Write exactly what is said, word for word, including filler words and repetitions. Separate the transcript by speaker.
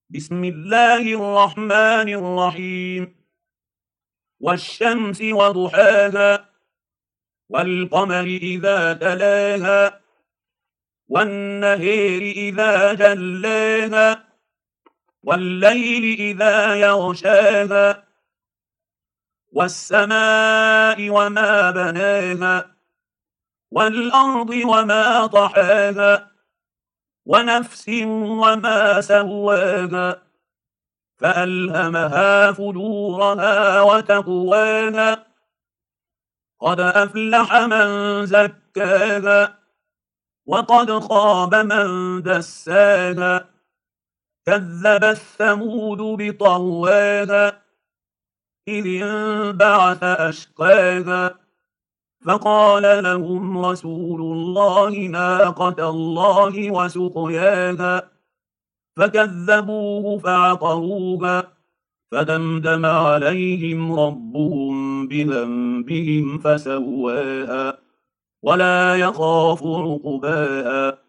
Speaker 1: بسم الله الرحمن الرحيم. والشمس وضحاها والقمر إذا تلاها والنهر إذا جلاها والليل إذا يغشاها والسماء وما بناها والأرض وما طحاها ونفس وما سواها فألهمها فجورها وتقواها قد أفلح من زكاها وقد خاب من دساها كذبت ثمود بطغواها إذ انبعث أشقاها فقال لهم رسول الله ناقة الله وسقياها فكذبوه فعقروها فدمدم عليهم ربهم بذنبهم فسواها ولا يخاف عقباها